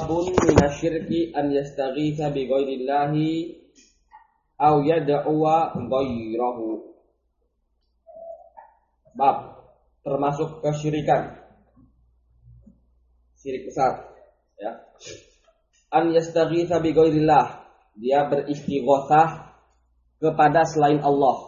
babun minasyirki an yastaghitha bi ghairillahi aw yad'uwa ghairahu. Bab termasuk kesyirikan, syirik besar, ya. An yastaghitha bi ghairillah, dia beristighatsah kepada selain Allah.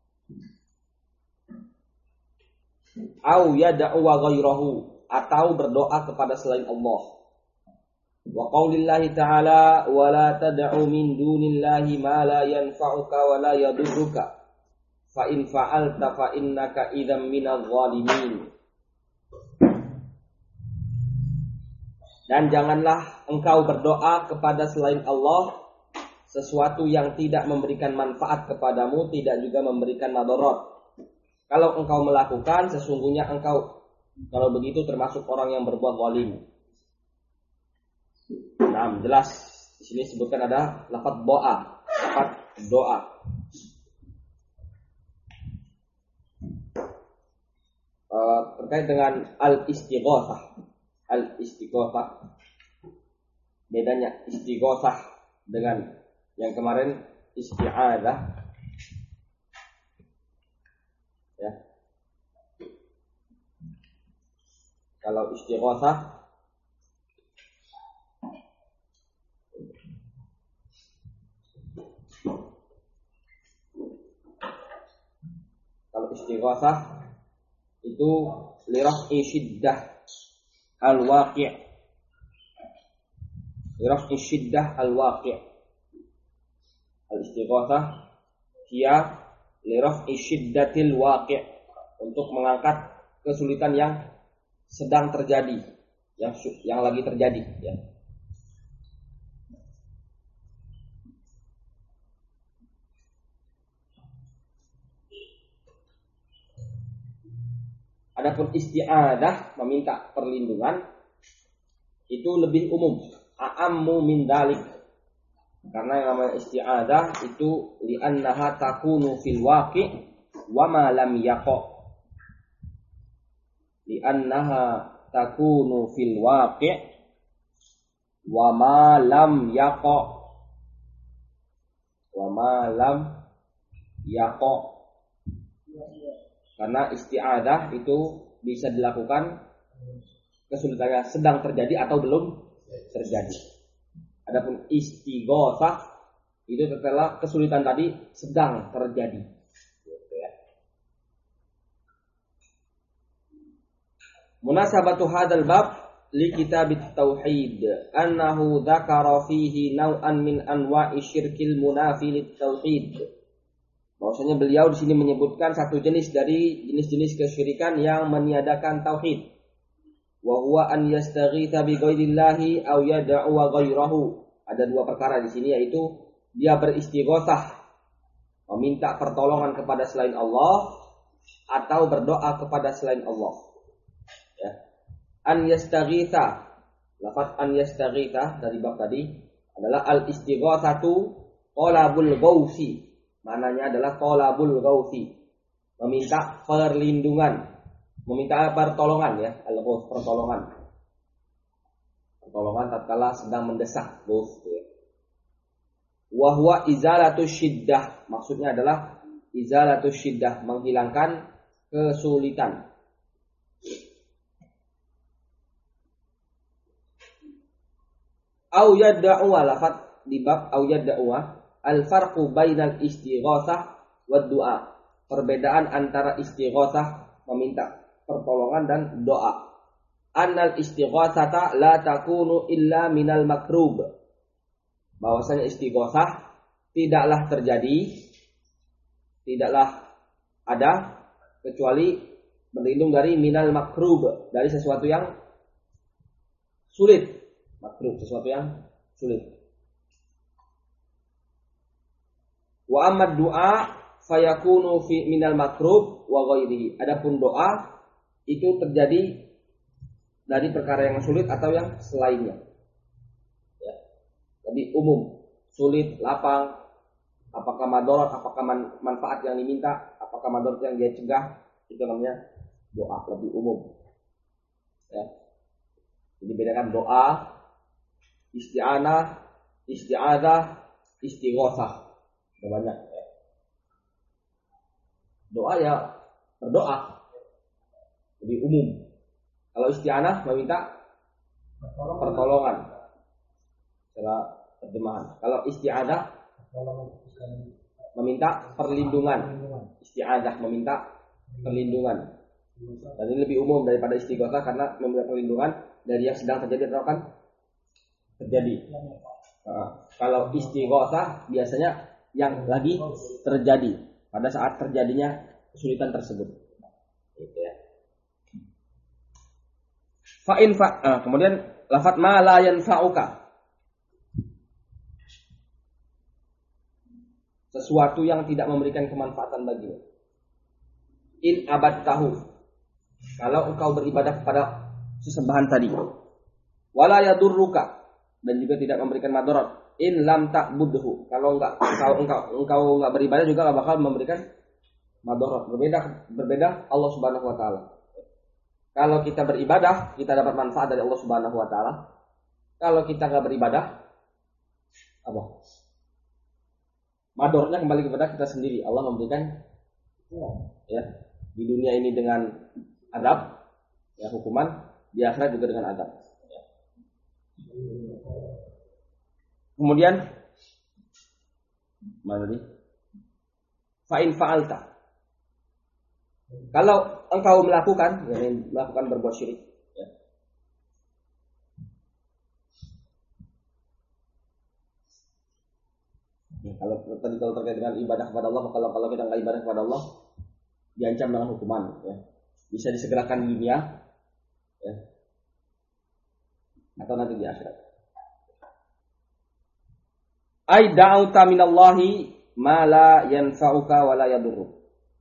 Au yad'uwa ghairahu, atau berdoa kepada selain Allah. Wa qaulillahi ta'ala wa la tad'u min dunillahi ma la yanfa'uka wa la yadurruka fa in fa'alta fa innaka idzam minadh dhalimin. Dan janganlah engkau berdoa kepada selain Allah sesuatu yang tidak memberikan manfaat kepadamu, tidak juga memberikan madarat. Kalau engkau melakukan, sesungguhnya engkau kalau begitu termasuk orang yang berbuat zalim. Nah, jelas di sini sebutkan ada lafaz doa. Terkait dengan al-istighatsah. Bedanya istighatsah dengan yang kemarin isti'adzah. Ya. Kalau istighatsah itu liraf'i syiddah al-waqi'. Liraf'i syiddah al-waqi'. Al-istighatsah hiya liraf'i syiddatil waqi', untuk mengangkat kesulitan yang sedang terjadi, yang lagi terjadi, ya. Adapun isti'adzah, meminta perlindungan, itu lebih umum, a'ammu min dalik. Karena yang namanya isti'adzah itu li'annaha takunu fil waqi' wa ma lam yaqa. Li'annaha takunu fil waqi' wa ma lam yaqa. Wa ma lam yaqa. Karena isti'adzah itu bisa dilakukan kesulitannya sedang terjadi atau belum terjadi. Adapun istighatsah itu setelah kesulitan tadi sedang terjadi. Munasabatu hadzal bab li kitabit tauhid annahu dzakara fihi naw'an min anwa'i syirkil munafi lit tauhid. Bahwasanya beliau di sini menyebutkan satu jenis dari jenis-jenis kesyirikan yang meniadakan tauhid. Wa huwa an yastaghitha bi ghairillahi aw yad'u ghairahu. Ada dua perkara di sini, yaitu dia beristighatsah, meminta pertolongan kepada selain Allah, atau berdoa kepada selain Allah. Ya. An yastaghitha, lafaz an yastaghitha dari bab tadi adalah al-istighatsatu talabul ghausi. Maknanya adalah talabul ghausi, meminta perlindungan, meminta pertolongan, ya, al-ghaus, pertolongan tatkala sedang mendesak, ghaus, ya. Wa huwa izalatu syiddah, maksudnya adalah izalatu syiddah, menghilangkan kesulitan. Au yad'u, lafaz di bab au yad'u, al-farqu bainal istighatsah wad du'a. Perbedaan antara istighatsah, meminta pertolongan, dan doa. Annal istighatsata la takunu illa minal makrub. Bahwasanya istighatsah tidaklah ada kecuali berlindung dari minal makrub, dari sesuatu yang sulit. Makrub, sesuatu yang sulit. Wa amma du'a fayakunu fi minal makrub wa ghairihi. Adapun doa itu terjadi dari perkara yang sulit atau yang selainnya. Ya. Jadi umum, sulit, lapang, apakah madarat, apakah manfaat yang diminta, apakah madarat yang dia cegah, itu namanya doa, lebih umum. Ya. Jadi bedakan doa isti'anah, isti'adzah, istighosah. Ada banyak ya. Doa ya berdoa lebih umum. Kalau isti'anah meminta pertolongan secara terjemahan. Kalau isti'adzah meminta perlindungan. Isti'adzah meminta perlindungan. Dan ini lebih umum daripada istighosah karena meminta perlindungan dari yang sedang terjadi atau akan terjadi. Kalau istighosah biasanya yang lagi terjadi pada saat terjadinya kesulitan tersebut. Gitu ya. Kemudian lafaz ma la yanfa'uka. Sesuatu yang tidak memberikan kemanfaatan bagimu. In abad tahu. Kalau engkau beribadah kepada sesembahan tadi. Wala yadurruka, dan juga tidak memberikan madarat. In lam ta'budhu. Kalau engkau enggak beribadah juga enggak bakal memberikan madarat. Berbeda Allah Subhanahu wa taala. Kalau kita beribadah, kita dapat manfaat dari Allah Subhanahu wa taala. Kalau kita enggak beribadah, apa? Madaratnya kembali kepada kita sendiri. Allah memberikan ya di dunia ini dengan adab, ya hukuman, di akhirat juga dengan adab. Ya. Kemudian mana tadi? Fa'in fa'alta. Kalau engkau melakukan berbuat syirik, ya. Kalau terkait dengan ibadah kepada Allah, kalau kita nggak ibadah kepada Allah, diancam dengan hukuman, ya. Bisa disegerakan di dunia, ya. Atau nanti di akhirat. Ai da'uta minallahi ma la yanfa'uka wa la yadurruk.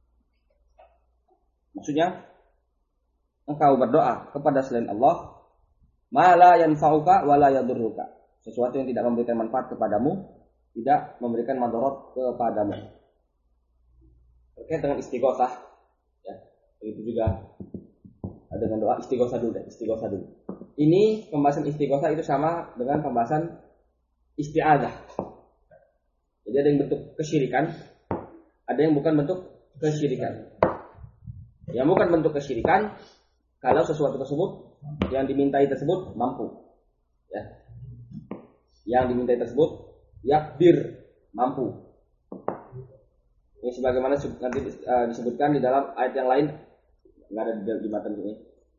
Maksudnya engkau berdoa kepada selain Allah ma la yanfa'uka wa la yadurruka. Sesuatu yang tidak memberikan manfaat kepadamu, tidak memberikan madarat kepadamu. Terkait dengan istighosah, ya. Begitu juga dengan doa istighosah dulu. Ini pembahasan istighosah itu sama dengan pembahasan isti'adzah. Jadi ada yang bentuk kesyirikan, ada yang bukan bentuk kesyirikan. Yang bukan bentuk kesyirikan kalau sesuatu tersebut yang dimintai tersebut mampu, ya. Yang dimintai tersebut yakdir, mampu. Ini sebagaimana nanti disebutkan di dalam ayat yang lain, nggak ada di matan ini.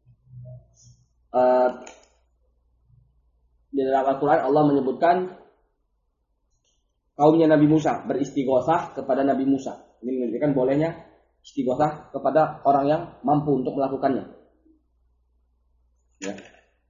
Di dalam Al-Quran Allah menyebutkan kaumnya Nabi Musa beristighosah kepada Nabi Musa. Ini menunjukkan bolehnya istighosah kepada orang yang mampu untuk melakukannya. Ya.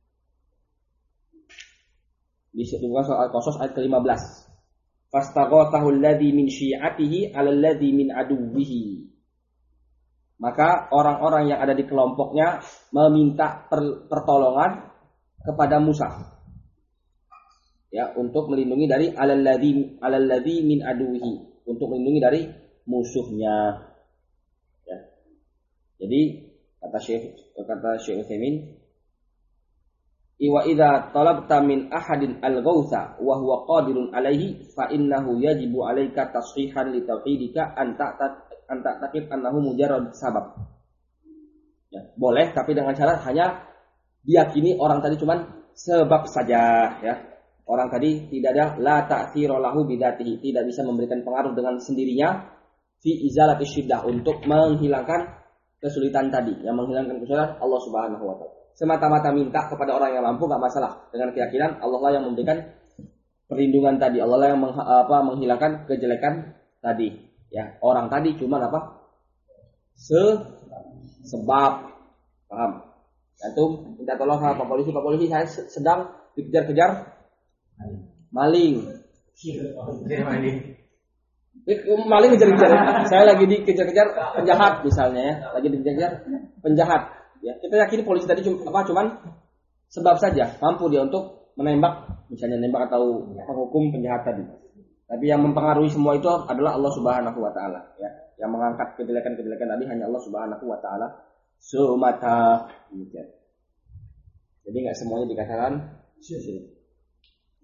Disebutkan soal Qasas ayat ke-15. Fastaghathahu alladhi min syi'atihi 'ala alladhi min aduwwihi. Maka orang-orang yang ada di kelompoknya meminta pertolongan kepada Musa, ya, untuk melindungi dari alalladzi min aduwihi, untuk melindungi dari musuhnya, ya. Jadi kata Syekh Utsaimin, wa idza talabta min ahadin al-ghautha wa huwa qadirun alaihi fa innahu yajibu alaika tashihan li tauhidika anta takif annahu mujarrad sabab. Ya, boleh tapi dengan syarat hanya diyakini orang tadi cuman sebab saja, ya. Orang tadi tidak ada la ta'thira lahu bidzatihi, tidak bisa memberikan pengaruh dengan sendirinya fi izalati syiddah, untuk menghilangkan kesulitan tadi. Yang menghilangkan kesulitan Allah Subhanahu wa taala. Semata-mata minta kepada orang yang mampu enggak masalah, dengan keyakinan Allah lah yang memberikan perlindungan tadi, Allah lah yang menghilangkan kejelekan tadi, ya. Orang tadi cuma sebab, paham? Antum minta tolong sama Pak Polisi, saya sedang dikejar-kejar maling. Maling ngejar-kejar. Saya lagi dikejar-kejar penjahat misalnya, ya. Lagi dikejar penjahat. Ya, kita yakini polisi tadi cuman sebab saja, mampu dia untuk menembak, misalnya nembak atau menghukum penjahat tadi. Tapi yang mempengaruhi semua itu adalah Allah Subhanahu wa taala, ya. Yang mengangkat kejelekan-kejelekan tadi hanya Allah Subhanahu wa taala semata. Jadi enggak semuanya dikatakan syirik.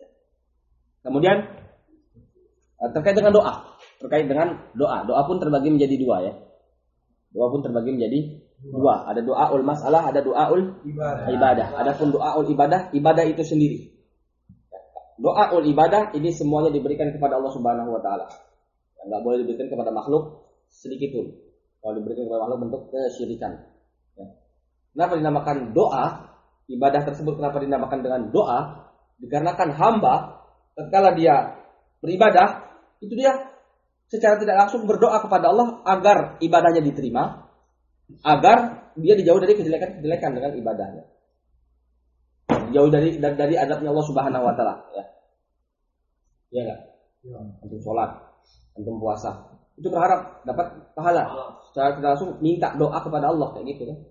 Kemudian terkait dengan doa. Doa pun terbagi menjadi dua ya. Doa pun terbagi menjadi dua. Ada doaul masalah, ada doaul ibadah. Adapun doaul ibadah itu sendiri. Doaul ibadah ini semuanya diberikan kepada Allah Subhanahu wa taala. Enggak boleh diberikan kepada makhluk sedikit pun. Kalau diberikan kepada makhluk bentuk kesyirikan. Ya. Kenapa dinamakan doa? Ibadah tersebut kenapa dinamakan dengan doa? Dikarenakan hamba tatkala dia beribadah, itu dia secara tidak langsung berdoa kepada Allah agar ibadahnya diterima, agar dia dijauh dari kejelekan-kejelekan dengan ibadahnya. Dijauh dari azabnya Allah Subhanahu wa taala, ya. Iya enggak? Ya. Antum sholat, antum puasa, itu berharap dapat pahala. Secara tidak langsung minta doa kepada Allah kayak gitu kan.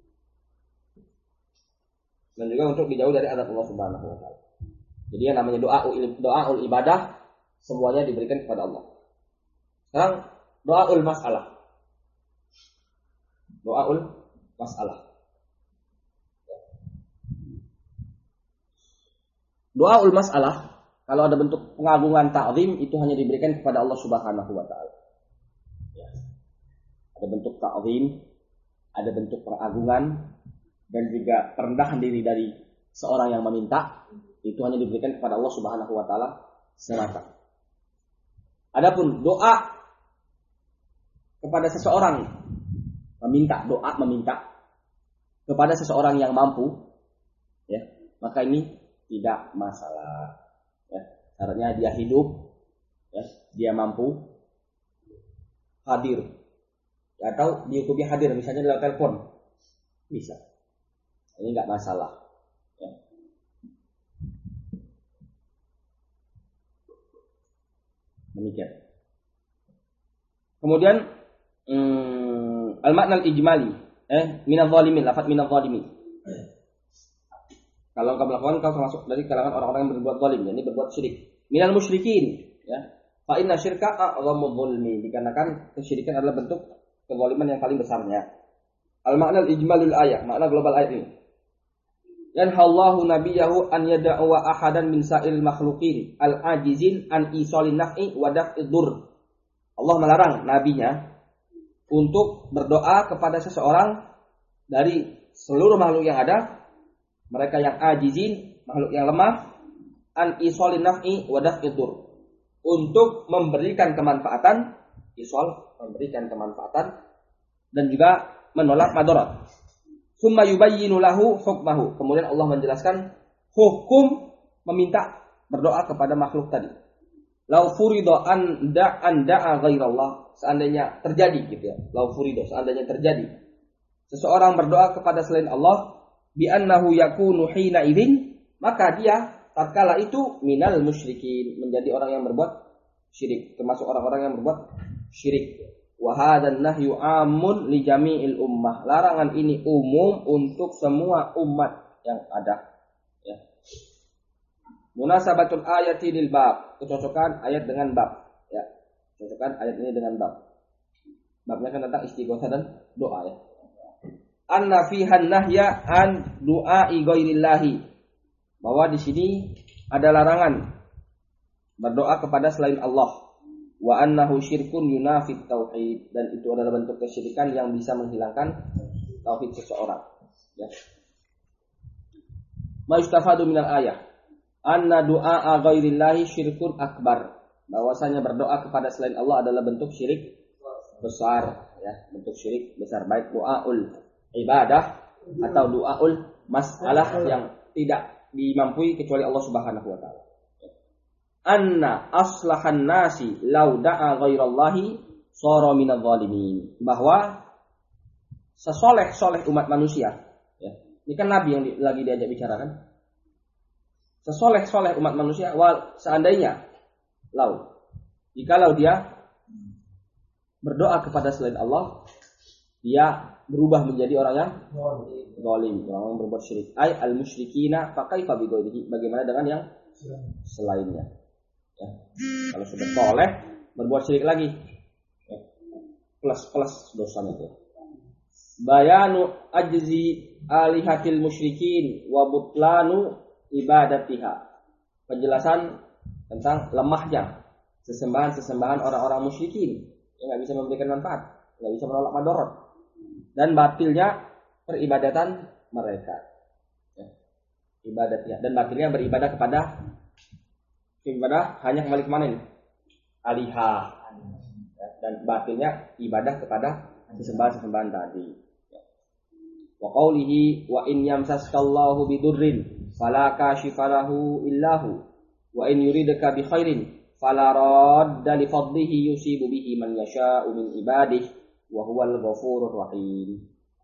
Dan juga untuk dijauh dari azab Allah Subhanahu wa taala. Jadi yang namanya doaul ibadah semuanya diberikan kepada Allah. Sekarang doaul masalah. Doaul masalah. Doaul masalah kalau ada bentuk pengagungan ta'zim itu hanya diberikan kepada Allah Subhanahu wa taala. Ya. Ada bentuk ta'zim, ada bentuk pengagungan dan juga perendahan diri dari seorang yang meminta itu hanya diberikan kepada Allah Subhanahu wa taala semata. Adapun doa kepada seseorang meminta kepada seseorang yang mampu, ya, maka ini tidak masalah. Ya, syaratnya dia hidup, ya, dia mampu, hadir, atau dihukumi hadir, misalnya lewat telepon, bisa. Ini nggak masalah. Ya. Demikian. Kemudian al-makna al-ijmali, minadh dhalimin, lafaz minadh dhalimin. Kalau engkau melakukan, kau termasuk dari kalangan orang-orang yang berbuat zalim, yakni berbuat syirik. Minal musyrikin, ya. Fa inna syirka a'dhamu dzulmi, dikarenakan kesyirikan adalah bentuk kezaliman yang paling besarnya. Al-makna al-ijmalul ayat, makna global ayat ini. Yanhallahu nabiyahu an yad'uwa ahadan min sa'il makhluqin al-ajizin an isalin naf'i wa daf'id dur. Allah melarang nabinya untuk berdoa kepada seseorang dari seluruh makhluk yang ada, mereka yang ajizin, makhluk yang lemah, an isalin naf'i wa daf'id dur, untuk memberikan kemanfaatan, isal memberikan kemanfaatan dan juga menolak madarat. Summa yubayyinu lahu hukmahu. Kemudian Allah menjelaskan hukum meminta berdoa kepada makhluk tadi. Lau furido an da'a ghairallah, seandainya terjadi gitu ya. Lau furido, seandainya terjadi seseorang berdoa kepada selain Allah, bi annahu yakunu hina idzin, maka dia tatkala itu minal musyrikin, menjadi orang yang berbuat syirik, termasuk orang-orang yang berbuat syirik. Wa hadzal nahyu amun li jami'il ummah. Larangan ini umum untuk semua umat yang ada, ya. Munasabatul ayati lil bab, kecocokan ayat dengan bab, ya. Kecocokan ayat ini dengan bab. Babnya kan tentang istighosah dan doa, ya. Anna fihan nahya an du'ai ghairillahi, bahwa di sini ada larangan berdoa kepada selain Allah. Wa annahu syirkun yunafit tauhid, dan itu adalah bentuk kesyirikan yang bisa menghilangkan tauhid seseorang, ya. Ma yustafadu minal ayah anna du'a ghairillahi syirkun akbar, bahwasanya berdoa kepada selain Allah adalah bentuk syirik besar, ya, bentuk syirik besar, baik doaul ibadah atau doaul masalah yang tidak dimampui kecuali Allah Subhanahu wa taala. Anna aslahan nasi law da'a ghairallahi shara minadh dhalimin, bahwa sesoleh-soleh umat manusia, ya. Ini kan nabi yang lagi diajak bicara kan. Sesoleh-soleh umat manusia, seandainya jikalau dia berdoa kepada selain Allah, dia berubah menjadi orang yang zalim, orang yang berbuat syirik. Ai al-musyrikina fa kaifa bi ghairihi, bagaimana dengan yang selainnya, ya. Kalau sudah soleh berbuat syirik lagi, ya, plus dosanya itu. Bayanu ajzi alihatil musyrikin wa butlanu ibadatiha, penjelasan tentang lemahnya sesembahan orang-orang musyrikin yang nggak bisa memberikan manfaat, nggak bisa menolak madorot, dan batilnya peribadatan mereka, ibadatnya, dan batilnya beribadah kepada ibadah hanya kembali kemana ini? Alihah, dan batilnya ibadah kepada sesembahan tadi. Wa qawlihi wa in yamsaskallahu bidurrin fala kashifa lahu illahu wa in yuridka bi khairin fala radda li fadlihi yusibu bihi man yasha'u min ibadihi wa huwal ghafurur rahim.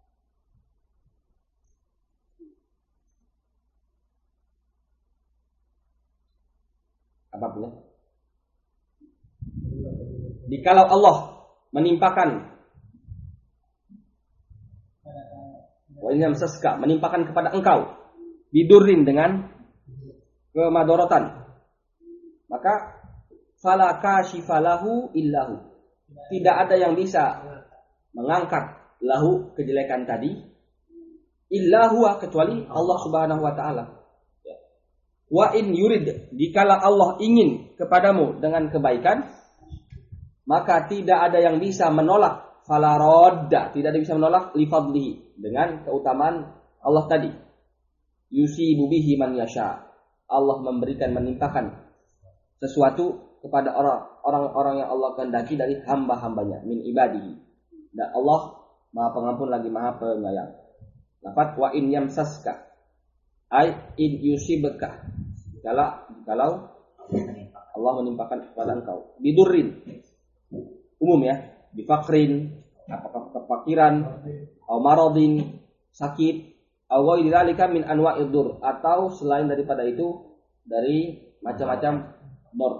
Apa punya? Dikalau Allah menimpakan menimpakan kepada engkau bidurin dengan kemadorotan, maka fala kashifalahu illahu, tidak ada yang bisa mengangkat lahu kejelekan tadi illahu kecuali Allah Subhanahu wa taala. Wa in yurid, dikala Allah ingin kepadamu dengan kebaikan, maka tidak ada yang bisa menolak, fala radda, tidak ada yang bisa menolak li fadlihi, dengan keutamaan Allah tadi. Yusibu bihi man yasha, Allah menimpakan sesuatu kepada orang-orang yang Allah kehendaki dari hamba-hambanya, min ibadihi. Dan Allah Maha Pengampun lagi Maha Penyayang. Lafaz wa in yamsaska, ai in yusibka, kalau Allah menimpakan kepada engkau bidurrin, umum ya, bifakrin, apakah kefakiran, atau maradin, sakit, atau dzalika min anwa'id dur, atau selain daripada itu dari macam-macam dor.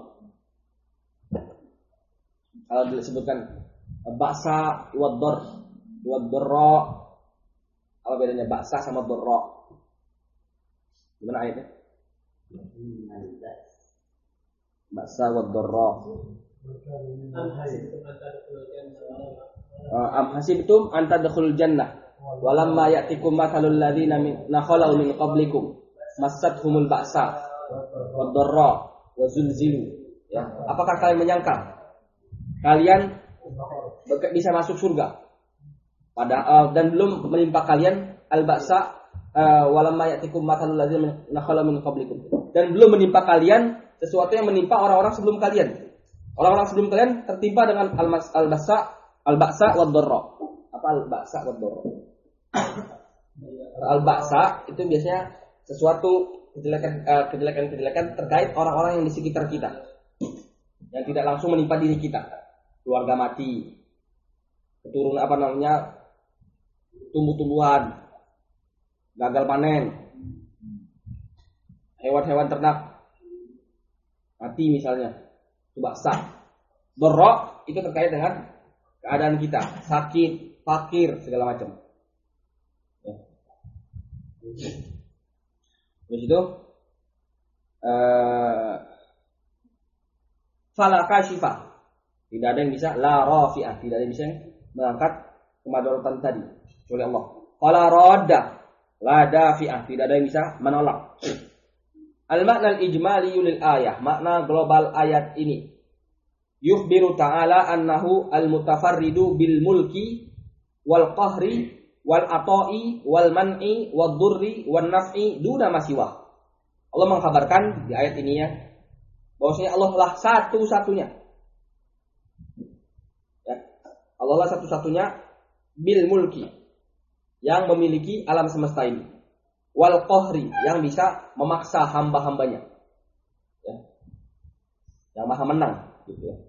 Kalau disebutkan ba'sa wa dharra, apa bedanya ba'sa sama dharra? Gimana ayatnya? Ba'sa wa dharra. Am hasibtum an tadkhulul jannah walamma ya'tikum mathalul ladzina nakhalu min qablikum massathumul ba'sa wad dharra wa zulzilu. Ya, apakah kalian menyangka kalian bisa masuk surga dan belum menimpa kalian al-ba'sa walamma ya'tikum mathalul ladzina nakhalu min qablikum, dan belum menimpa kalian sesuatu yang menimpa orang-orang sebelum kalian. Orang-orang sebelum kalian tertimpa dengan al-ba'sa wad dharra. Apa al-ba'sa wad dharra? Al-ba'sa itu biasanya sesuatu kejelekan terkait orang-orang yang di sekitar kita, yang tidak langsung menimpa diri kita. Keluarga mati, keturunan tumbuh-tumbuhan gagal panen, hewan-hewan ternak mati misalnya. Itu ba'sa. Dharra itu terkait dengan keadaan kita, sakit, fakir, segala macam. Ya. Terus itu fala kashifa, tidak ada yang bisa, la rafi'ah, tidak ada yang bisa mengangkat kemadharatan tadi kecuali Allah. Fala radda, la dafi'ah, tidak ada yang bisa menolak. Al-makna al-ijmali lil ayah, makna global ayat ini. Yukhbiru ta'ala annahu al-mutafarridu bil mulki wal qahri wal ata'i wal man'i wad durri wan naf'i duna masiwah. Allah mengkabarkan di ayat ini ya, bahwasanya Allah lah satu-satunya. Ya, Allah lah satu-satunya bil mulki, yang memiliki alam semesta ini. Wal qahri, yang bisa memaksa hamba-hambanya, ya, yang maha menang gitu ya.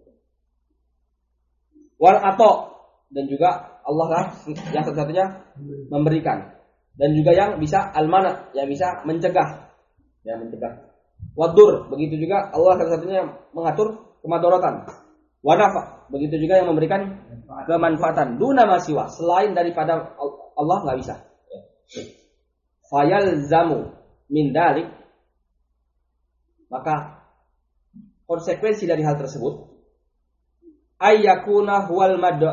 Wal ato, dan juga Allah lah yang satu-satunya memberikan, dan juga yang bisa al-mana, yang bisa mencegah, ya, mencegah. Wadur, begitu juga Allah satu-satunya mengatur kemadharatan. Wanafa, begitu juga yang memberikan kemanfaatan. Duna masiwa, selain daripada Allah nggak bisa. Ya. Fayalzamu min dalik, maka konsekuensi dari hal tersebut ayyakuna huwal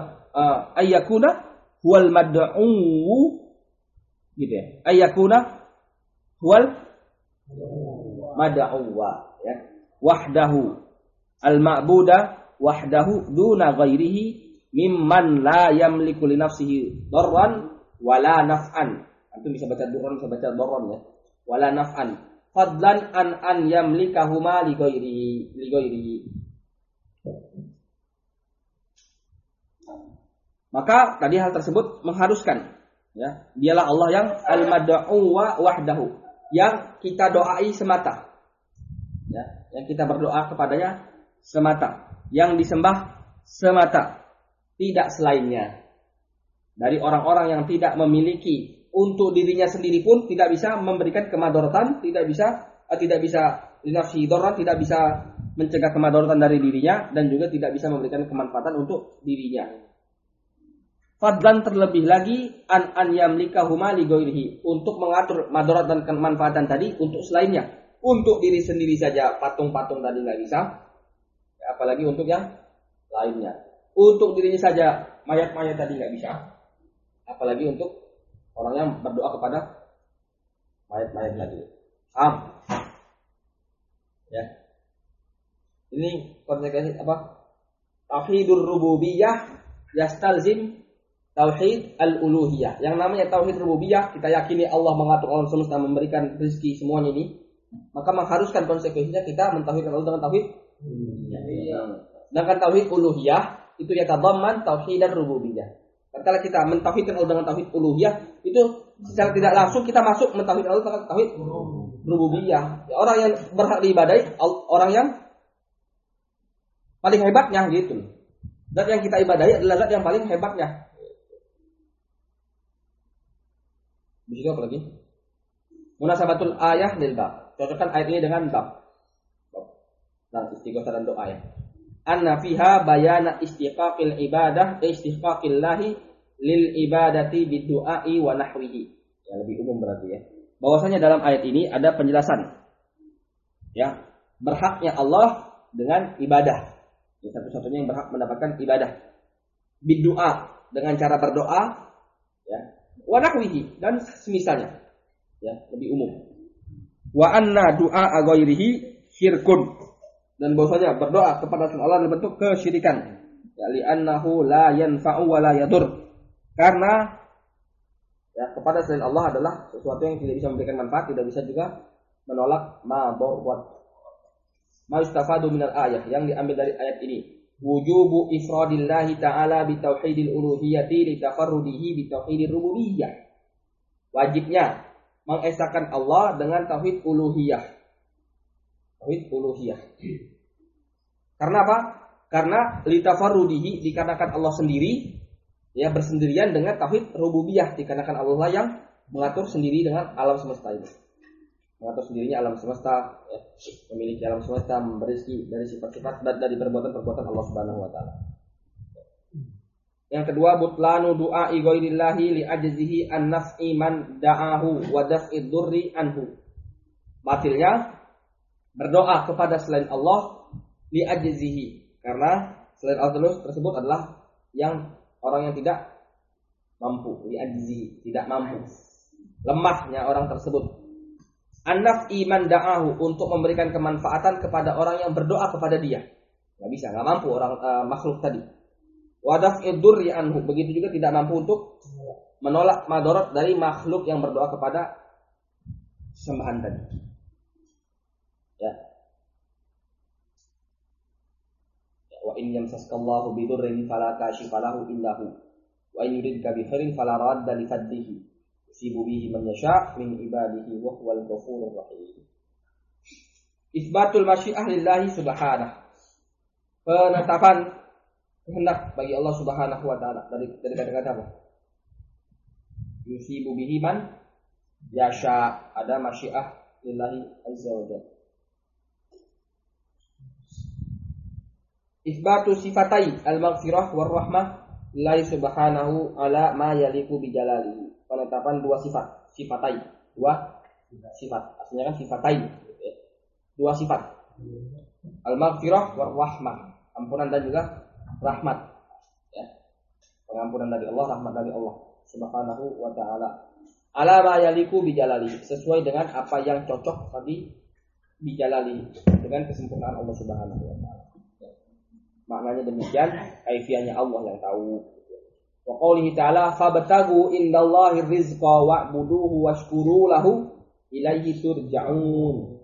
mad'u gitu ya, ayyakuna huwal mad'u ya, wahdahu al-ma'buda wahdahu duna ghairihi mimman la yamliku li nafsihi darran wala naf'an. Antum bisa baca darran, bisa baca darran ya. Wala naf'an. Fadlan an yamlikahuma li ghairihi. Maka tadi hal tersebut mengharuskan ya, dialah Allah yang al-mad'u wa wahdahu, yang kita doai semata. Ya, yang kita berdoa kepadanya semata, yang disembah semata, tidak selainnya. Dari orang-orang yang tidak memiliki untuk dirinya sendiri pun tidak bisa memberikan kemadaratan, tidak bisa linafsi darran, tidak bisa mencegah kemadaratan dari dirinya, dan juga tidak bisa memberikan kemanfaatan untuk dirinya. Fadlan terlebih lagi an yamlikahuma li ghairihi, untuk mengatur madarat dan kemanfaatan tadi untuk selainnya. Untuk diri sendiri saja patung-patung tadi nggak bisa, ya, apalagi untuk yang lainnya. Untuk dirinya saja mayat-mayat tadi nggak bisa, apalagi untuk orang yang berdoa kepada mayat-mayat tadi. Ya. Ini konsekuensi apa? Tauhidur rububiyah yastalzim tauhid al-uluhiyah. Yang namanya tauhid rububiyah, kita yakini Allah mengatur alam semesta, memberikan rezeki semuanya ini, maka mengharuskan konsekuensinya kita mentauhidkan Allah dengan tauhid uluhiyah. Sedangkan tauhid uluhiyah itu yatadamman tauhid dan rububiyah. Kalau kita mentauhidkan Allah dengan tauhid uluhiyah, itu secara tidak langsung kita masuk mentauhidkan Allah dengan tauhid rububiyah. Ya, orang yang berhak diibadahi, orang yang paling hebatnya gitu. Zat yang kita ibadahi adalah zat yang paling hebatnya. Begitu apa lagi? Munasabatul ayah lil bab. Cocokkan ayat ini dengan bab. Nah, istighosah dan doa ya. Anna fiha bayana istiqaqil ibadah, istiqaqil lahi lil ibadati bidu'ai wa nahwihi. Ya, lebih umum berarti ya. Bahwasanya dalam ayat ini ada penjelasan ya, berhaknya Allah dengan ibadah. Ya, satu-satunya yang berhak mendapatkan ibadah. Bidu'a, dengan cara berdoa ya. Wa nahwihi, dan semisalnya. Ya, lebih umum. Wa anna du'a ghairihi syirkun, dan bahwasanya berdoa kepada selain Allah dalam bentuk kesyirikan. Ya, li'annahu la yanfa'u wa la yadur. Karena ya, kepada selain Allah adalah sesuatu yang tidak bisa memberikan manfaat, tidak bisa juga menolak madharat. Ma yustafadu minal ayah, yang diambil dari ayat ini, wujubu ifradillahi ta'ala bi tauhidil uluhiyyati li tafarrudihi bi tauhidir rububiyyah. Wajibnya mengesahkan Allah dengan tauhid uluhiyah. Tauhid uluhiyah. Karena apa? Karena li tafarrudihi, dikarenakan Allah sendiri ya, bersendirian, dengan tauhid rububiyah, dikarenakan Allah yang mengatur sendiri dengan alam semesta ini. Mengatur sendirinya alam semesta ya, memiliki alam semesta, memberi dari sifat-sifat dan dari perbuatan-perbuatan Allah Subhanahu wa taala. Yang kedua, butlanu du'ai ghairillahi li ajzihi an naf'i man da'ahu wa daf'i dzurri anhu. Batilnya berdoa kepada selain Allah li ajzihi, karena selain Allah tersebut adalah yang orang yang tidak mampu, li ajzihi, tidak mampu. Lemahnya orang tersebut. An-naf'i man da'ahu, untuk memberikan kemanfaatan kepada orang yang berdoa kepada dia. Enggak bisa, enggak mampu orang makhluk tadi. Wa daf'i dzurri anhu, begitu juga tidak mampu untuk menolak madarat dari makhluk yang berdoa kepada sembahan tadi. Ya. Wa in yamsaskallahu bidurrin fala kashifa lahu illa hu wa in yuridka bi khairin fala radda li fadlihi yusibu bihi man yasha' min ibadihi wa huwal ghafurur rahim. Isbatul masyiah lillahi subhanahu. Penetapan kehendak bagi Allah Subhanahu wa taala, dari kata-kata apa? Yusibu bihi man yasha, ada masyiah lillahi azza wa jalla. Isbatu sifatai al-maghfirah war rahmah lillahi subhanahu ala ma yaliku bi jalalihi. Penetapan dua sifat, sifatai, dua sifat. Aslinya kan sifatai, dua sifat. Al-maghfirah war rahmah, ampunan dan juga rahmat ya. Pengampunan dari Allah, rahmat dari Allah Subhanahu wa taala. Ala ma yaliku bi jalalihi, sesuai dengan apa yang cocok bagi bijalali, dengan kesempurnaan Allah Subhanahu wa taala. Maknanya demikian, kaifiahnya Allah yang tahu. Wa qoulihi ta'ala fabtagu indallahi rizqa wa'buduhu washkuru lahu ilaihi turja'un.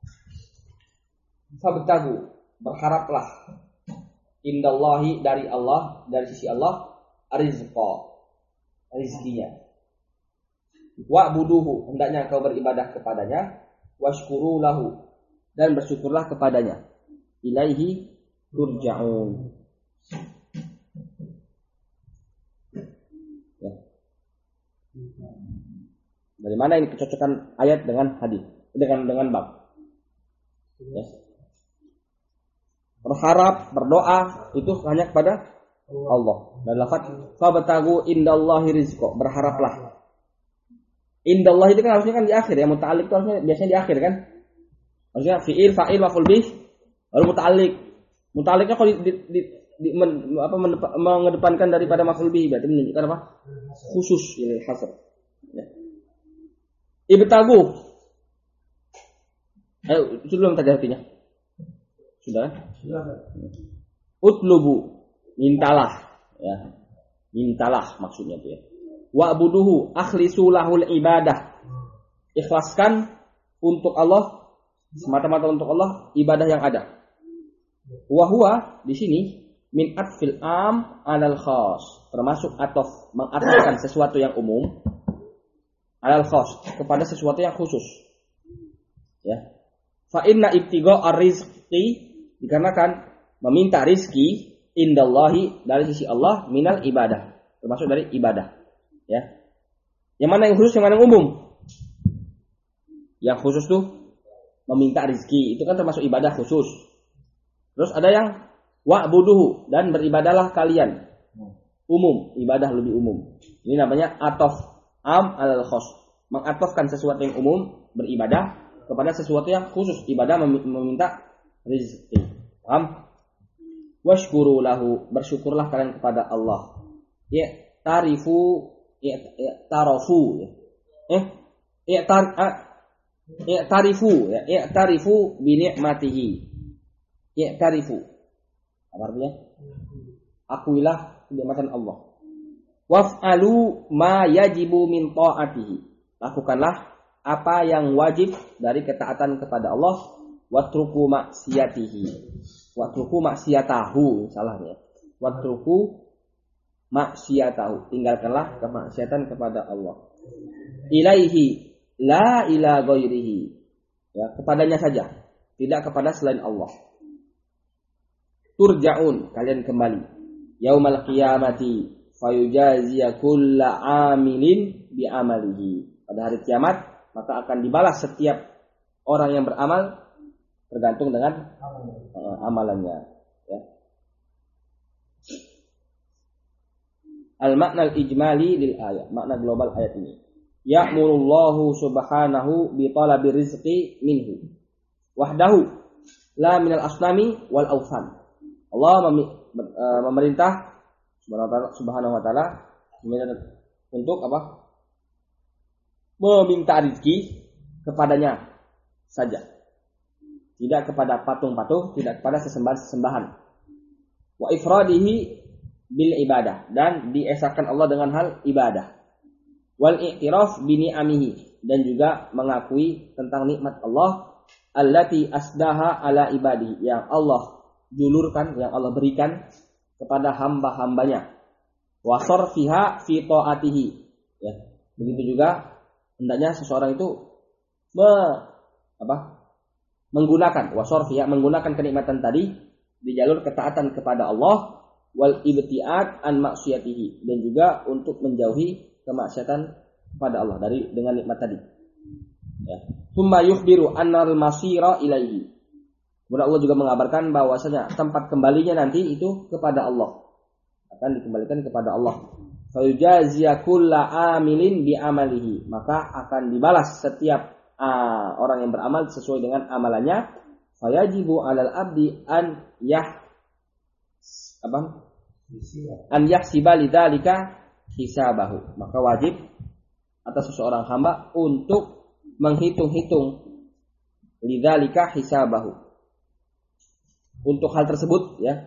Fabtagu, berharaplah, indallahi, dari Allah, dari sisi Allah, rizqa, rizkinya. Wa'buduhu, hendaknya kau beribadah kepadanya, washkuru lahu, dan bersyukurlah kepadanya. Ilaihi turja'un. Ya. Dari mana ini kecocokan ayat dengan hadis, dengan bab? Ya. Berharap, berdoa itu hanya kepada Allah. Dan lafaz fabtagu indallahi rizqa, berharaplah. Indallah itu kan harusnya kan di akhir ya, muta'alliq itu harusnya biasanya di akhir kan? Maksudnya fi'il, fa'il, maf'ul bih, baru muta'alliq. Muta'alliqnya kalau mengedepankan daripada maf'ul bih, berarti menunjukkan apa? Khusus, ya, hasr. Ya. Ibtagu. Itu belum tadi artinya. Sudah? Utlubu, mintalah, ya. Mintalah maksudnya itu ya. Wa'buduhu akhlisu lahul ibadah. Ikhlaskan untuk Allah, semata-mata untuk Allah ibadah yang ada. Wa huwa di sini min atfil am 'alal khas, termasuk atof, mengatofkan sesuatu yang umum 'alal khas, kepada sesuatu yang khusus. Ya. Fa inna ibtigha ar-rizqi, dikarenakan meminta rizki indallahi, dari sisi Allah, minal ibadah, termasuk dari ibadah. Ya. Yang mana yang khusus, yang mana yang umum? Yang khusus tuh meminta rizki, itu kan termasuk ibadah khusus. Terus ada yang wa'buduhu, dan beribadahlah kalian. Umum, ibadah lebih umum. Ini namanya atof am alal khos, mengatofkan sesuatu yang umum beribadah kepada sesuatu yang khusus, ibadah meminta rizki. Paham? Washkuru lahu, bersyukurlah kalian kepada Allah. Ya, tarifu, i'tarafu, i'tarifu bi ni'matihi. I'tarifu, apa artinya? Akuilah kenikmatan Allah. Waf'alu ma yajibu min ta'atihi, lakukanlah apa yang wajib dari ketaatan kepada Allah. Watruku maksiatihi, watruku maksiatahu, salahnya. Watruku maksiatahu, tinggalkanlah kemaksiatan kepada Allah. Ilaihi la ila ghairihi, ya, kepadanya saja, tidak kepada selain Allah. Turja'un, kalian kembali. Yaumal qiyamati fayujaziya kulla amilin bi amalihi, pada hari kiamat maka akan dibalas setiap orang yang beramal tergantung dengan amalannya, ya. Al-makna al-ijmali lil ayat, makna global ayat ini. Ya'murullahu subhanahu bi talabi rizqi minhu wahdahu la minal asnami wal awthan. Allah memerintah subhanahu wa ta'ala untuk apa? Meminta rezeki kepadanya saja, tidak kepada patung-patung, tidak kepada sesembahan-sesembahan. Wa ifradihi bil ibadah, dan diesakan Allah dengan hal ibadah. Wal i'tiraf bi ni'amihi, dan juga mengakui tentang nikmat Allah allati asdaha ala ibadihi, yang Allah julurkan, yang Allah berikan kepada hamba-hambanya. Wa sarfiha fi ta'atihi, ya. Begitu juga hendaknya seseorang itu menggunakan wasorfi, ya, menggunakan kenikmatan tadi di jalur ketaatan kepada Allah, wal ibtiad an maksiyatihi, dan juga untuk menjauhi kemaksiatan kepada Allah dengan nikmat tadi. Ya. Tsumma yukhbiru annal masira ilaihi. Kemudian Allah juga mengabarkan bahwasanya tempat kembalinya nanti itu kepada Allah, akan dikembalikan kepada Allah. Fayujaziya kulla amilin bi amalihi, maka akan dibalas setiap orang yang beramal sesuai dengan amalannya. Fayajibu 'alal abdi an yahsiba lidzalika hisabahu, maka wajib atas seseorang hamba untuk menghitung-hitung lidzalika hisabahu. Untuk hal tersebut ya,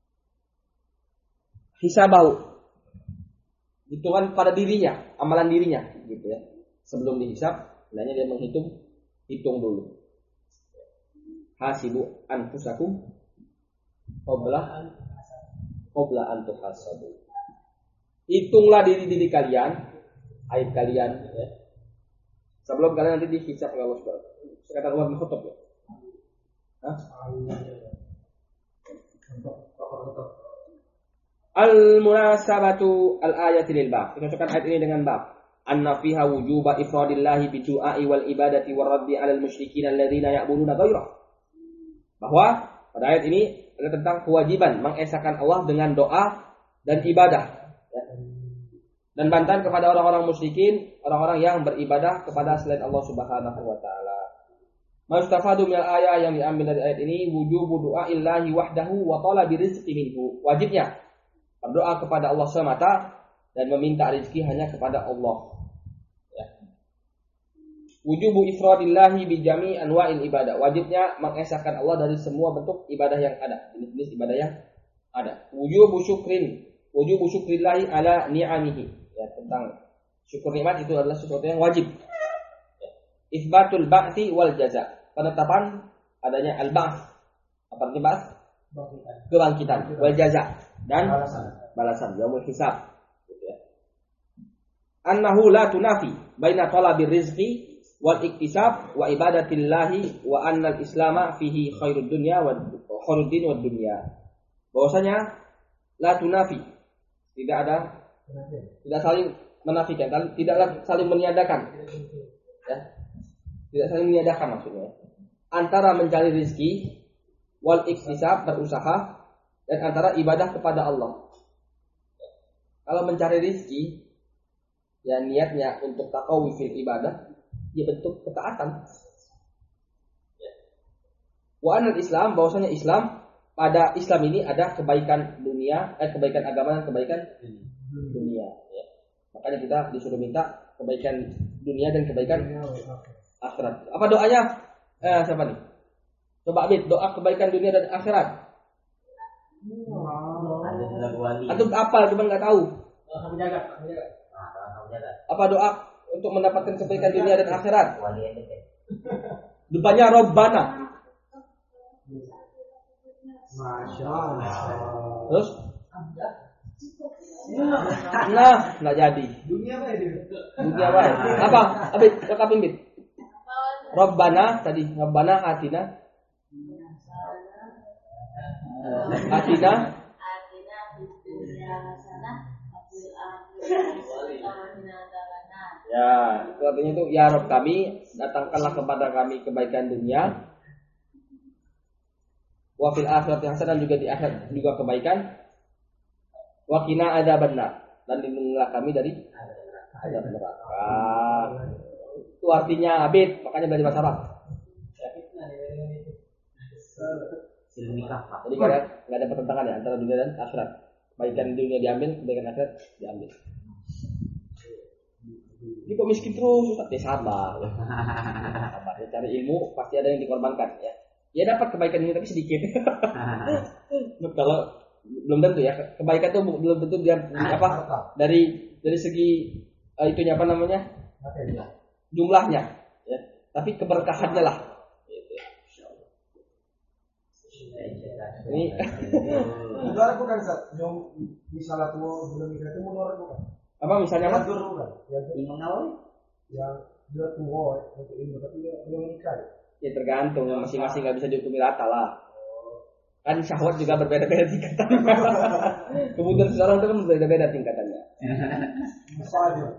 hisabahu, hitungan pada dirinya, amalan dirinya gitu ya. Sebelum dihisab, sebenarnya dia hitung dulu. Hasibu anfusakum qabla an tuhasabu. Hitunglah diri kalian, aib kalian ya. Sebelum kalian nanti dihisab oleh Allah Subhanahu wa taala. Kata Umar bin Khattab ya. Al-munasabatu al-ayati lil bab. Cocokkan ayat ini dengan bab. Anna fiha wujuba ifradillahi bidu'ai wal ibadati war raddi 'alal musyrikin alladziina ya'buduna ghairah. Bahwa pada ayat ini ada tentang kewajiban mengesahkan Allah dengan doa dan ibadah ya. Dan bantahan kepada orang-orang musyrikin, orang-orang yang beribadah kepada selain Allah Subhanahu wa taala. Mustafadu minal ayat, yang diambil dari ayat ini wujubu du'aillahi wahdahu wa talabi rizqi minhu. Wajibnya berdoa kepada Allah semata dan meminta rezeki hanya kepada Allah. Ya. Wujubu ifradillahi bi jami' anwa'il ibadah. Wajibnya mengesahkan Allah dari semua bentuk ibadah yang ada, jenis-jenis ibadah yang ada. Wujubu syukrillahi ala ni'amihi. Ya, tentang syukur nikmat itu adalah sesuatu yang wajib. Ya. Itsbatul ba'tsi wal jaza. Penetapan adanya al-ba'ts. Apa artinya ba'ts? Kebangkitan. Wal jaza dan balasan. Yaumul hisab. Gitu ya. Annahu la tunafi baina talabir rizqi wal iktisab wa ibadatillahi wa annal islama fihi khairud dunya wa khairud din wad dunya. Bahwasanya la tunafi, tidak saling menafikan, tidak saling meniadakan. Ya. Tidak saling meniadakan maksudnya. Antara mencari rezeki wal iktisab, berusaha, dan antara ibadah kepada Allah. Kalau mencari rezeki, ya niatnya untuk taqawi fil ibadah, dia bentuk ketaatan. Wa anal Islam, bahwasanya Islam, pada Islam ini ada kebaikan dunia, kebaikan agama dan kebaikan dunia. Ya. Makanya kita disuruh minta kebaikan dunia dan kebaikan akhirat. Apa doanya? Siapa nih? Coba Abid, doa kebaikan dunia dan akhirat. Antum apa? Cuma nggak tahu. Apa doa untuk mendapatkan kebaikan dunia dan akhirat? Depannya Robbana. Masya Allah. Terus? Nggak jadi. Dunia apa ya? Dunia apa? Apa? Abid, lengkapin Bid. Robbana tadi, Robbana atina. Atina. Ya, itu artinya itu ya Rabb kami, datangkanlah kepada kami kebaikan dunia. Wa fil akhirati hasanah, dan juga di akhirat juga kebaikan. Wa qina adzabannar, dan lindungilah kami dari azab neraka. Itu artinya Abid, makanya belajar bahasa Arab. Jadi kalian nggak ada pertentangan ya antara dunia dan akhirat. Kebaikan dunia diambil, kebaikan akhirat diambil. Ini kok miskin terus, Ustaz? Ya sabar. Sabar. Ya, cari ilmu pasti ada yang dikorbankan ya. Ya dapat kebaikan ini tapi sedikit. Kalau belum tentu ya, kebaikan itu belum tentu dia apa dari segi itunya apa namanya? Jumlahnya ya. Tapi keberkahannya lah. Ini Mudarat bukan Ustaz. Yang misalnya tuh belum nikah itu mudarat bukan. apa misalnya apa? Yang bukan. Yang dia tua untuk ilmu tapi dia belum nikah. Ya tergantung, masing-masing nggak bisa dihukumi rata lah. Kan syahwat juga berbeda-beda tingkatannya. Kebutuhan seseorang itu kan berbeda-beda tingkatannya. Misalnya.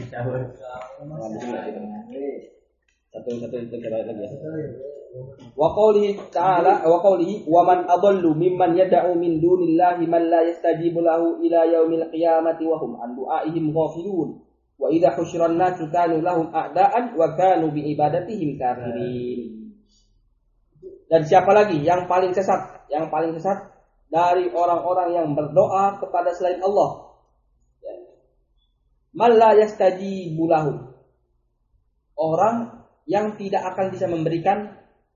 Satu itu kita lagi ya. Wa qawlihi ta'ala wa qawlihi wa man adallu mimman yad'u min dunillahi man la yastajibu lahu ila yaumil qiyamati wa hum an du'aihim ghafilun wa idza husyiran nasu kanu lahum a'da'an wa kanu bi ibadatihim kafirin. Dan siapa lagi yang paling sesat? Yang paling sesat dari orang-orang yang berdoa kepada selain Allah. Man la yastajibu lahu. Orang yang tidak akan bisa memberikan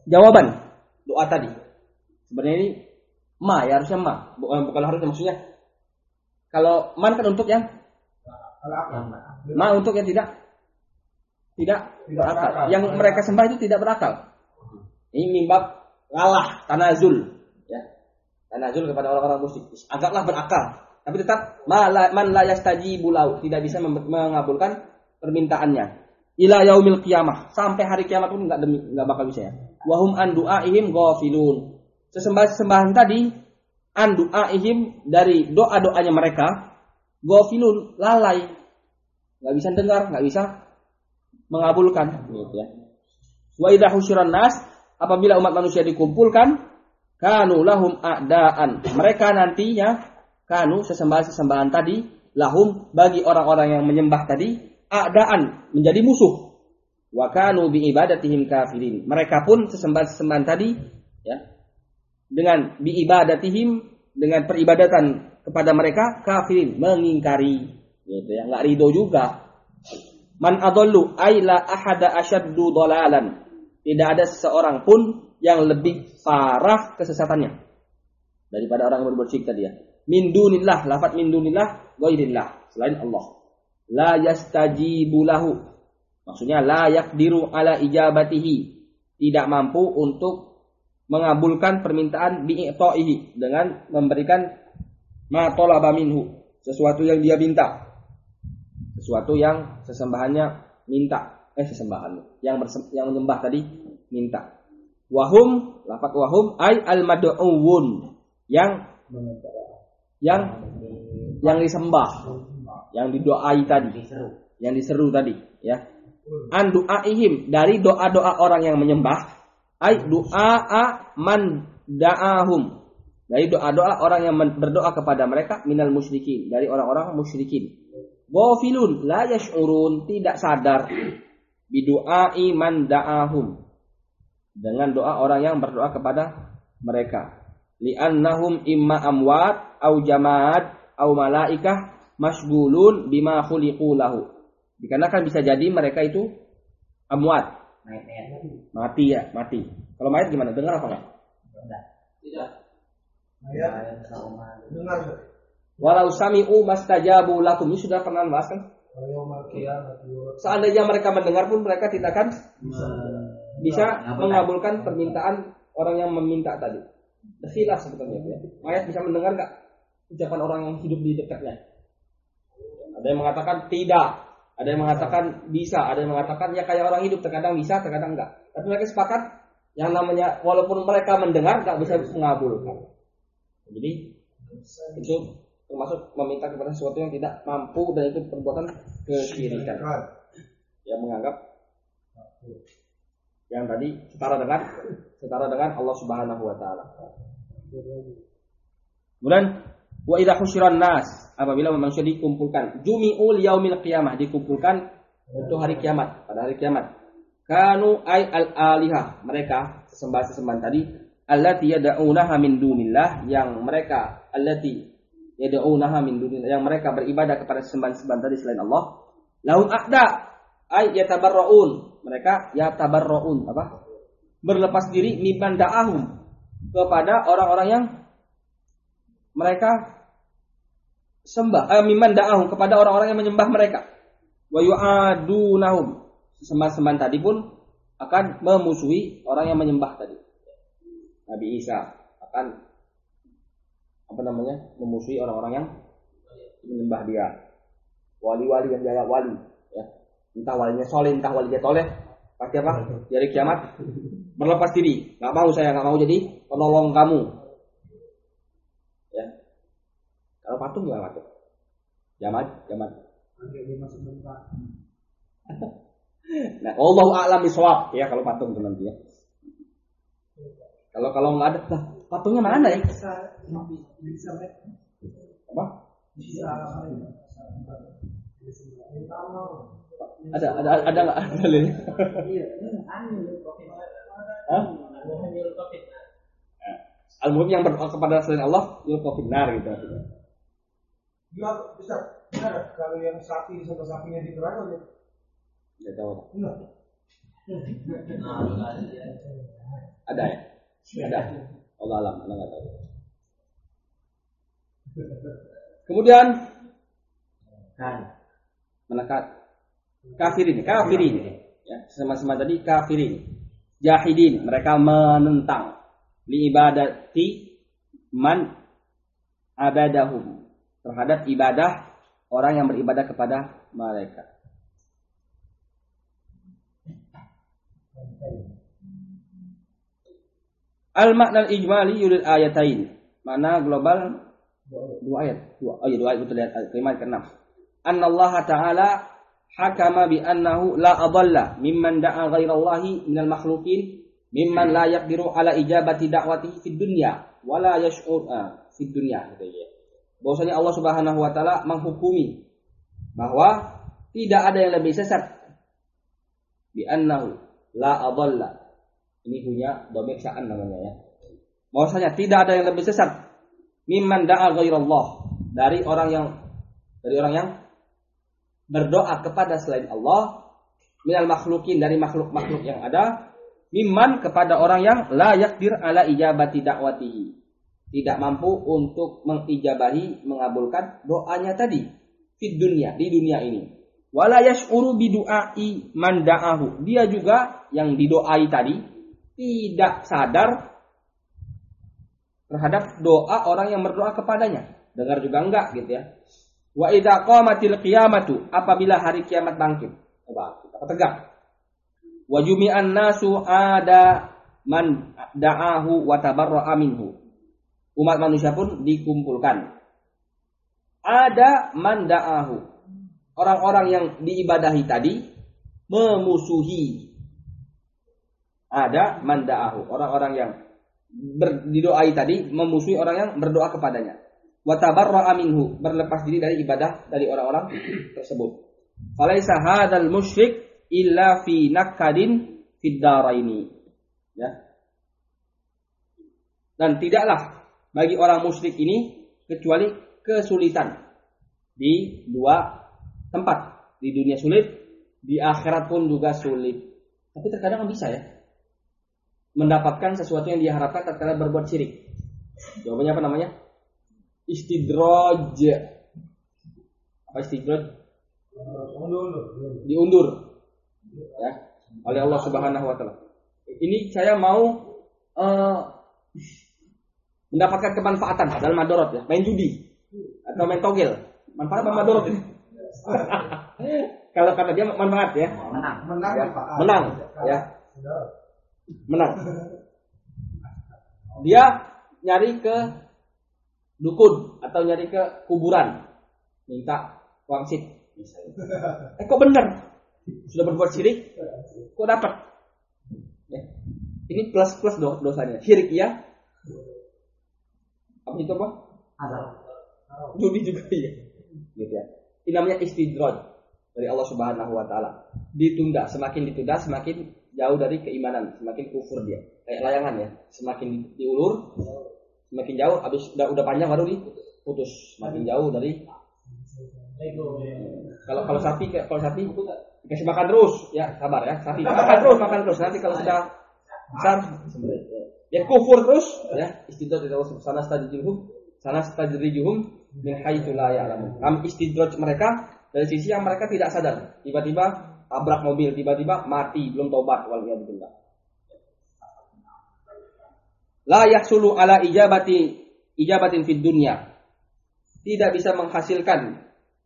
jawaban doa tadi. Sebenarnya ini ma ya, harusnya ma, bukan harusnya, maksudnya kalau man kan untuk yang ma untuk yang tidak berakal. Yang mereka sembah itu tidak berakal. Ini mimbab ngalah, tanazul, ya. Tanazul kepada orang-orang musyrik. Agaklah berakal, tapi tetap man la yastajibu lahu, tidak bisa mengabulkan permintaannya. Ila yaumil qiyamah, sampai hari kiamat pun enggak bakal bisa ya. Wa hum an du'aihim ghafilun. Sesembahan tadi an du'aihim, dari doa-doanya mereka, ghafilun, lalai. Enggak bisa dengar, enggak bisa mengabulkan gitu ya. Wa idza husyiran nas, apabila umat manusia dikumpulkan, kanu lahum a'daan, mereka nantinya kanu sesembahan-sesembahan tadi lahum, bagi orang-orang yang menyembah tadi, a'daan, menjadi musuh. Wa kanu bi ibadatihim kafirin, mereka pun sesembahan-sesembahan tadi ya, dengan bi ibadatihim, dengan peribadatan kepada mereka, kafirin, mengingkari gitu ya, enggak ridho juga. Man adallu ay la ahada asyaddu dhalalan, tidak ada seseorang pun yang lebih parah kesesatannya daripada orang yang berbuat syirik tadi ya. Min dunillah, lafaz min dunillah, ghairillah, selain Allah. La yastajibu lahu, maksudnya la yaqdiru ala ijabatihi, tidak mampu untuk mengabulkan permintaan bi'ta'ihi, dengan memberikan ma talaba minhu, sesuatu yang dia minta, sesuatu yang sesembahannya minta, sesembahan yang menyembah tadi minta. Wahum, lafaz wahum ay al mad'uun, yang disembah, yang didoai tadi, yang diseru tadi ya. An du'aihim, dari doa-doa orang yang menyembah, ay du'a man da'ahum, dari doa-doa orang yang berdoa kepada mereka, minal musyrikin, dari orang-orang musyrikin. Ghafilun la yash'urun, tidak sadar, bidu'ai man da'ahum, dengan doa orang yang berdoa kepada mereka. Li'annahum imma amwat au jamaat au malaikah masghulun bima khuliqu lahu, dikarenakan bisa jadi mereka itu amwat, mati ya, mati. Kalau mayat gimana, dengar apa enggak? Tidak. Mayat dengar. Walau sami'u mastajabu lakum, ini sudah pernah bahas kan? Seandainya mereka mendengar pun mereka tidak akan bisa mengabulkan permintaan orang yang meminta tadi. Khilaf sebetulnya ya. Mayat bisa mendengar enggak ucapan orang yang hidup di dekatnya? Ada yang mengatakan tidak, ada yang mengatakan bisa, ada yang mengatakan ya kayak orang hidup, terkadang bisa, terkadang enggak. Tapi mereka sepakat yang namanya walaupun mereka mendengar enggak bisa mengabulkan. Jadi itu termasuk meminta kepada sesuatu yang tidak mampu, dan itu perbuatan kesyirikan. Yang menganggap yang tadi setara dengan Allah Subhanahu wa taala. Kemudian wa idza husyiran nas, apabila manusia dikumpulkan, jumi'ul yaumil qiyamah, dikumpulkan untuk hari kiamat, pada hari kiamat. Kanu ay al-alihah, mereka sesembahan tadi, allati yad'unaha min dunillah, yang mereka allati yad'unaha min dunillah, yang mereka beribadah kepada sembahan-sembahan tadi selain Allah. Lahum a'da ay yatabarraun, mereka yatabarraun, apa? Berlepas diri mimman da'ahum, kepada orang-orang yang mereka sembah, mimman da'ahum, kepada orang-orang yang menyembah mereka. Wa yu'adunahum, sembahan-sembahan tadi pun akan memusuhi orang yang menyembah tadi. Nabi Isa akan memusuhi orang-orang yang menyembah dia. Wali-wali yang dianggap wali ya. Entah walinya soleh, entah walinya toleh, pasti apa? Di hari kiamat berlepas diri. Saya enggak mau jadi penolong kamu. Ya. Kalau patung enggak patung. Jamat. Nah, wallahu a'lam bishawab ya kalau patung itu nanti ya. Kalau nggak ada, lah patungnya mana ya? Bisa apa? Ada nggak ada lagi? Al-muhim yang berdoa kepada selain Allah yulqa finnar gitu. Juga bisa benar kalau yang sapi sama sapinya di neraka ya. Enggak tahu. Ada ya? Ada. Allah alam, Anda nggak tahu. Kemudian menekat kafirin, ya, sama-sama tadi kafirin, jahidin, mereka menentang li ibadati man abadahum, terhadap ibadah orang yang beribadah kepada mereka. Al-makna al-ijmali yulil ayatain. Mana global dua ayat. Dua ayat betul lihat kalimat ke-6. Annallaha ta'ala hakama bi annahu la adalla mimman da'a ghairallahi minal makhluqin mimman la yaqdiru ala ijabati da'watihi fid dunya wala yash'ur fid dunya gitu ya. Bahwasanya Allah Subhanahu wa taala menghukumi bahwa tidak ada yang lebih sesat bi annahu la adalla. Ini punya dhamir sya'an namanya ya. Bahwasanya tidak ada yang lebih sesat mimman da'a ghairallah, dari orang yang berdoa kepada selain Allah, minal makhlukin, dari makhluk-makhluk yang ada, mimman, kepada orang yang la yaqdir ala ijabati da'watihi, tidak mampu untuk mengijabahi, mengabulkan doanya tadi di dunia ini. Wala yash'uru bi du'ai man da'ahu, dia juga yang didoai tadi tidak sadar terhadap doa orang yang berdoa kepadanya. Dengar juga enggak gitu ya. Wa idza qamatil qiyamatu, apabila hari kiamat bangkit. Coba kita tegak. Wa jumi'an nasu ada man da'ahu wa tabarra'a minhu. Umat manusia pun dikumpulkan. Ada man da'ahu. Orang-orang yang diibadahi tadi memusuhi. Ada man da'ahu. Orang-orang yang didoai tadi memusuhi orang yang berdoa kepadanya. Wa tabarra'a minhu, berlepas diri dari ibadah dari orang-orang tersebut. Falaisa hadzal musyrik illa fi nakadin fid daraini. Ya. Dan tidaklah bagi orang musyrik ini kecuali kesulitan di dua tempat. Di dunia sulit, di akhirat pun juga sulit. Tapi terkadang bisa ya mendapatkan sesuatu yang dia harapkan tatkala berbuat syirik. Jawabannya apa namanya? Istidraj. Apa istidraj? Diundur. Ya, oleh Allah Subhanahu wa taala. Ini saya mau mendapatkan kemanfaatan dalam madorot ya, main judi atau main togel. Manfaat apa madorot ini? Kalau kata dia manfaat ya. Menang ya. Menang. Dia nyari ke dukun atau nyari ke kuburan, minta wangsit misalnya. Kok bener? Sudah berbuat syirik, kok dapat? Ya. Ini plus dosanya. Syirik ya. Apa itu apa? Judi juga ya. Gitu ya. Ini namanya istidraj dari Allah Subhanahu wa taala. Ditunda, semakin ditunda semakin jauh dari keimanan, semakin kufur dia. Kayak layangan ya, semakin diulur, semakin jauh, habis udah panjang baru diputus, semakin jauh dari. Kalau sapi dikasih makan terus, ya sabar ya, sapi makan terus. Nanti kalau sudah besar, ya kufur terus, ya istidraj dari Allah sana stajrijuhum min haitsu la ya'lamun. Istidraj mereka dari sisi yang mereka tidak sadar, tiba-tiba tabrak mobil, tiba-tiba mati, belum tobat, waliyadzubillah. La yahsulu ala ijabatin fid dunya. Tidak bisa menghasilkan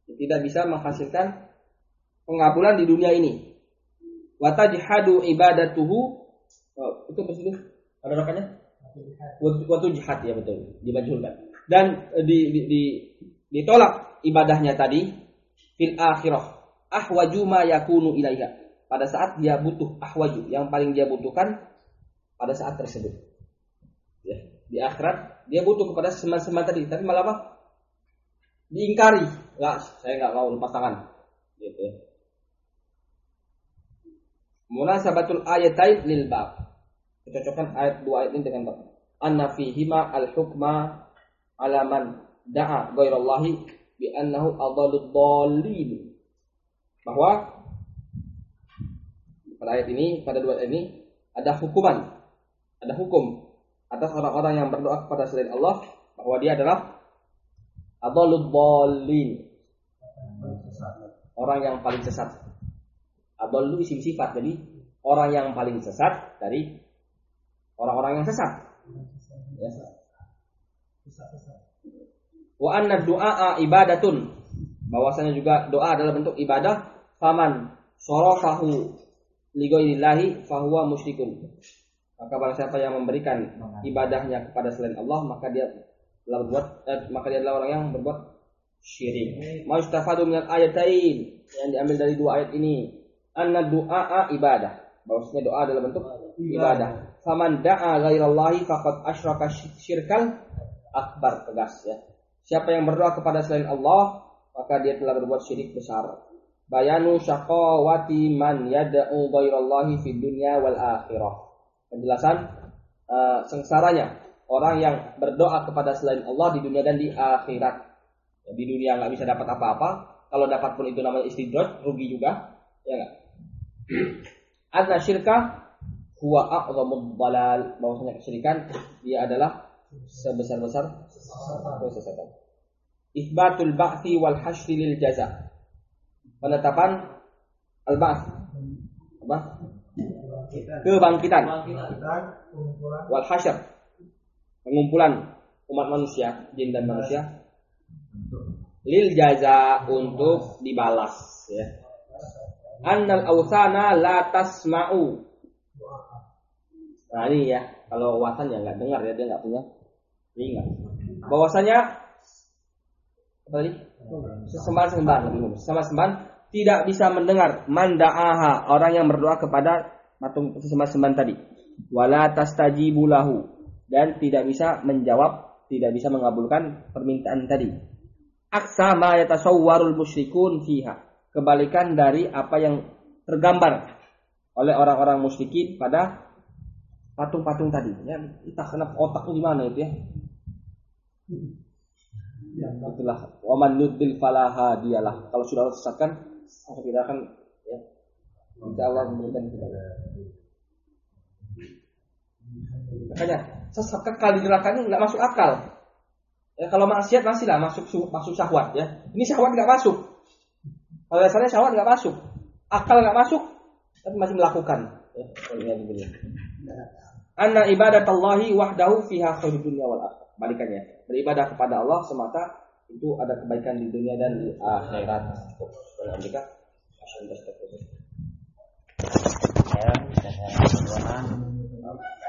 pengabulan di dunia ini. Wa tajhadu ibadatuhu. Itu betul. Ada rakaatnya? Wa tujhad ya betul, dimajhulkan. Dan ditolak ibadahnya tadi fil akhirah. Ahwaju ma yakunu ilaiha, pada saat dia butuh, ahwaju yang paling dia butuhkan pada saat tersebut ya, di akhirat dia butuh kepada seman-seman tadi, tapi malah apa? Diingkari. Saya enggak mau lepas tangan gitu ya. Munasabatul ayatain lil bab, cocokkan ayat dua ayat ini dengan bab. Anna fihima al hukma ala man da'a ghairallahi bi annahu adallud dallin. Bahwa pada ayat ini, pada dua ayat ini ada hukuman, ada hukum atas orang-orang yang berdoa kepada selain Allah bahwa dia adalah adallud dallin, orang yang paling sesat. Adallu isim sifat, jadi orang yang paling sesat dari orang-orang yang sesat. Ya. Wa anna du'a ibadatun, bahwasanya juga doa adalah bentuk ibadah. Faman sarafahu li ghairillahi fahuwa musyrikun. Maka barang siapa yang memberikan ibadahnya kepada selain Allah, maka dia adalah orang yang berbuat syirik. Mustafadu minal ayatain, yang diambil dari dua ayat ini, anna du'a ibadah, bahwasanya doa adalah bentuk ibadah. Faman da'a ghairallahi faqad asyraka syirkal akbar, tegas ya. Siapa yang berdoa kepada selain Allah, maka dia telah berbuat syirik besar. Bayanu syaqawati man yad'u ghairallahi fid dunya wal akhirah. Penjelasan sengsaranya orang yang berdoa kepada selain Allah di dunia dan di akhirat. Ya, di dunia nggak bisa dapat apa-apa, kalau dapat pun itu namanya istidraj, rugi juga, ya nggak? Adna syirka huwa a'zamud dhalal, bahwasanya kesyirikan dia adalah sebesar-besar kesesatan. Itsbatul ba'tsi wal hasyri lil jaza. Penetapan al-ba'ts apa? Kebangkitan. Wal hasyr, pengumpulan umat manusia, jin dan manusia, lil jaza, untuk dibalas ya. Annal awsana la tasma'u. Nah ini ya, kalau wasan ya nggak dengar ya, dia nggak punya telinga. Bahwasanya apa tadi? Sesembahan tidak bisa mendengar manda'aha, orang yang berdoa kepada patung sesembahan tadi. Wala tastajibu lahu, dan tidak bisa menjawab, tidak bisa mengabulkan permintaan tadi. Aksa ma yatasawwarul musyrikun fiha, kebalikan dari apa yang tergambar oleh orang-orang musyrikin pada patung-patung tadi. Ya, entah kenapa otaknya di mana itu ya. Itulah waman yudil falaha dialah. Kalau sudah sesatkan, maka kita akan ya, insya Allah memberikan kita. Makanya sesat kekal di neraka ini nggak masuk akal. Ya, kalau maksiat masihlah masuk syahwat ya. Ini syahwat nggak masuk. Kalau dasarnya syahwat nggak masuk, akal nggak masuk, tapi masih melakukan. Ya, begini. Anna ibadatallahi wahdahu fiha khairud dunya wal akhirah. Balikannya, beribadah kepada Allah semata itu ada kebaikan di dunia dan di akhirat. Ya,